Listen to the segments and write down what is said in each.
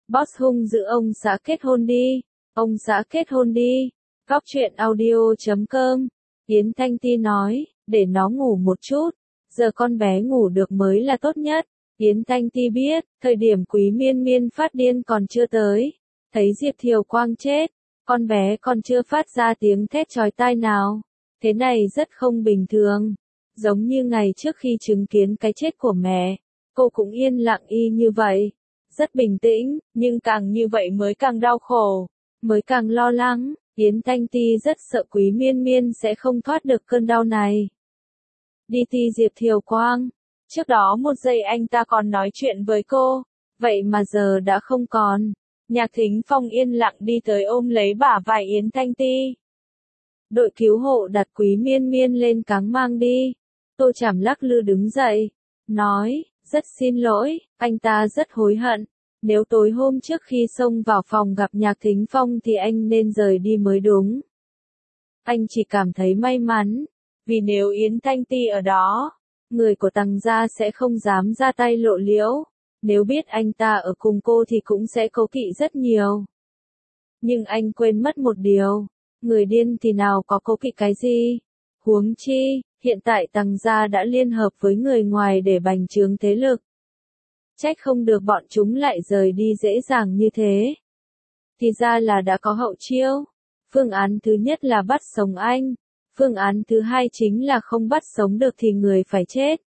Boss hung dữ ông xã kết hôn đi. Ông xã kết hôn đi. Góc truyện audio.com. Yến Thanh Ti nói, để nó ngủ một chút. Giờ con bé ngủ được mới là tốt nhất. Yến Thanh Ti biết, thời điểm Quý Miên Miên phát điên còn chưa tới. Thấy Diệp Thiều Quang chết, con bé còn chưa phát ra tiếng thét chói tai nào. Thế này rất không bình thường. Giống như ngày trước khi chứng kiến cái chết của mẹ, cô cũng yên lặng y như vậy. Rất bình tĩnh, nhưng càng như vậy mới càng đau khổ, mới càng lo lắng. Yến Thanh Ti rất sợ Quý Miên Miên sẽ không thoát được cơn đau này. Đi Ti Diệp Thiều Quang. Trước đó một giây anh ta còn nói chuyện với cô, vậy mà giờ đã không còn. Nhạc Thính Phong yên lặng đi tới ôm lấy bả vai Yến Thanh Ti. Đội cứu hộ đặt Quý Miên Miên lên cáng mang đi. Tô Trảm lắc lư đứng dậy, nói, rất xin lỗi, anh ta rất hối hận. Nếu tối hôm trước khi xông vào phòng gặp Nhạc Thính Phong thì anh nên rời đi mới đúng. Anh chỉ cảm thấy may mắn, vì nếu Yến Thanh Ti ở đó, người của Tằng gia sẽ không dám ra tay lộ liễu. Nếu biết anh ta ở cùng cô thì cũng sẽ cố kỵ rất nhiều. Nhưng anh quên mất một điều, người điên thì nào có cố kỵ cái gì. Huống chi, hiện tại Tằng gia đã liên hợp với người ngoài để bành trướng thế lực. Trách không được bọn chúng lại rời đi dễ dàng như thế. Thì ra là đã có hậu chiêu. Phương án thứ nhất là bắt sống anh. Phương án thứ hai chính là không bắt sống được thì người phải chết.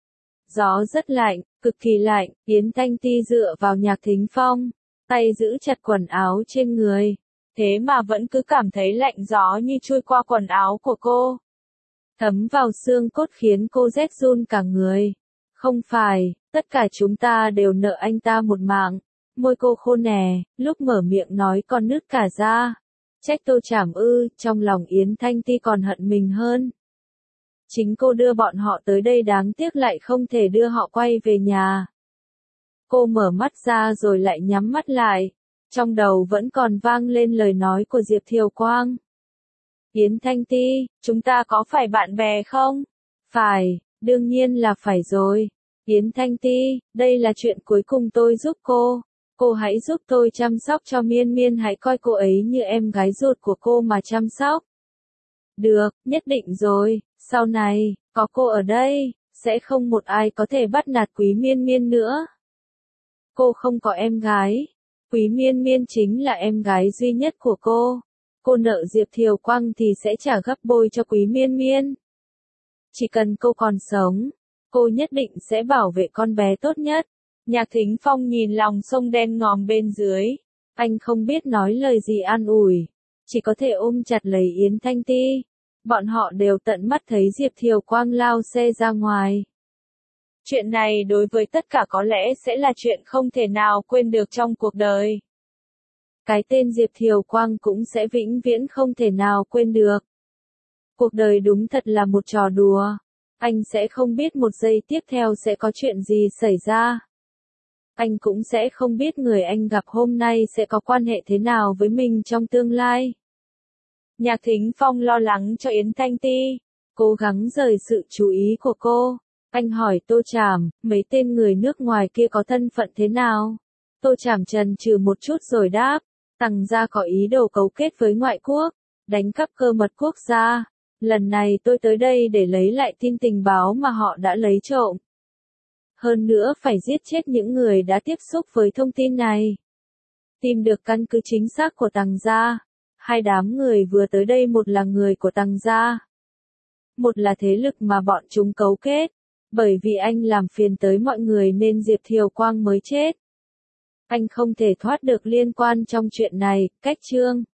Gió rất lạnh, cực kỳ lạnh, Yến Thanh Ti dựa vào Nhạc Thính Phong, tay giữ chặt quần áo trên người. Thế mà vẫn cứ cảm thấy lạnh gió như chui qua quần áo của cô. Thấm vào xương cốt khiến cô rét run cả người. Không phải, tất cả chúng ta đều nợ anh ta một mạng. Môi cô khô nè, lúc mở miệng nói còn nứt cả ra. Trách Tô Trảm ư, trong lòng Yến Thanh Ti còn hận mình hơn. Chính cô đưa bọn họ tới đây đáng tiếc lại không thể đưa họ quay về nhà. Cô mở mắt ra rồi lại nhắm mắt lại. Trong đầu vẫn còn vang lên lời nói của Diệp Thiều Quang. Yến Thanh Ti, chúng ta có phải bạn bè không? Phải, đương nhiên là phải rồi. Yến Thanh Ti, đây là chuyện cuối cùng tôi giúp cô. Cô hãy giúp tôi chăm sóc cho Miên Miên, hãy coi cô ấy như em gái ruột của cô mà chăm sóc. Được, nhất định rồi, sau này, có cô ở đây, sẽ không một ai có thể bắt nạt Quý Miên Miên nữa. Cô không có em gái. Quý Miên Miên chính là em gái duy nhất của cô. Cô nợ Diệp Thiều Quang thì sẽ trả gấp bội cho Quý Miên Miên. Chỉ cần cô còn sống, cô nhất định sẽ bảo vệ con bé tốt nhất. Nhạc Thính Phong nhìn lòng sông đen ngòm bên dưới. Anh không biết nói lời gì an ủi. Chỉ có thể ôm chặt lấy Yến Thanh Ti. Bọn họ đều tận mắt thấy Diệp Thiều Quang lao xe ra ngoài. Chuyện này đối với tất cả có lẽ sẽ là chuyện không thể nào quên được trong cuộc đời. Cái tên Diệp Thiều Quang cũng sẽ vĩnh viễn không thể nào quên được. Cuộc đời đúng thật là một trò đùa. Anh sẽ không biết một giây tiếp theo sẽ có chuyện gì xảy ra. Anh cũng sẽ không biết người anh gặp hôm nay sẽ có quan hệ thế nào với mình trong tương lai. Nhạc Thính Phong lo lắng cho Yến Thanh Ti, cố gắng rời sự chú ý của cô. Anh hỏi Tô Trảm, mấy tên người nước ngoài kia có thân phận thế nào? Tô Trảm chần chừ một chút rồi đáp, Tằng gia có ý đồ cấu kết với ngoại quốc, đánh cắp cơ mật quốc gia. Lần này tôi tới đây để lấy lại tin tình báo mà họ đã lấy trộm. Hơn nữa phải giết chết những người đã tiếp xúc với thông tin này. Tìm được căn cứ chính xác của Tằng gia. Hai đám người vừa tới đây, một là người của Tằng gia, một là thế lực mà bọn chúng cấu kết. Bởi vì anh làm phiền tới mọi người nên Diệp Thiều Quang mới chết. Anh không thể thoát được liên quan trong chuyện này. Cách chương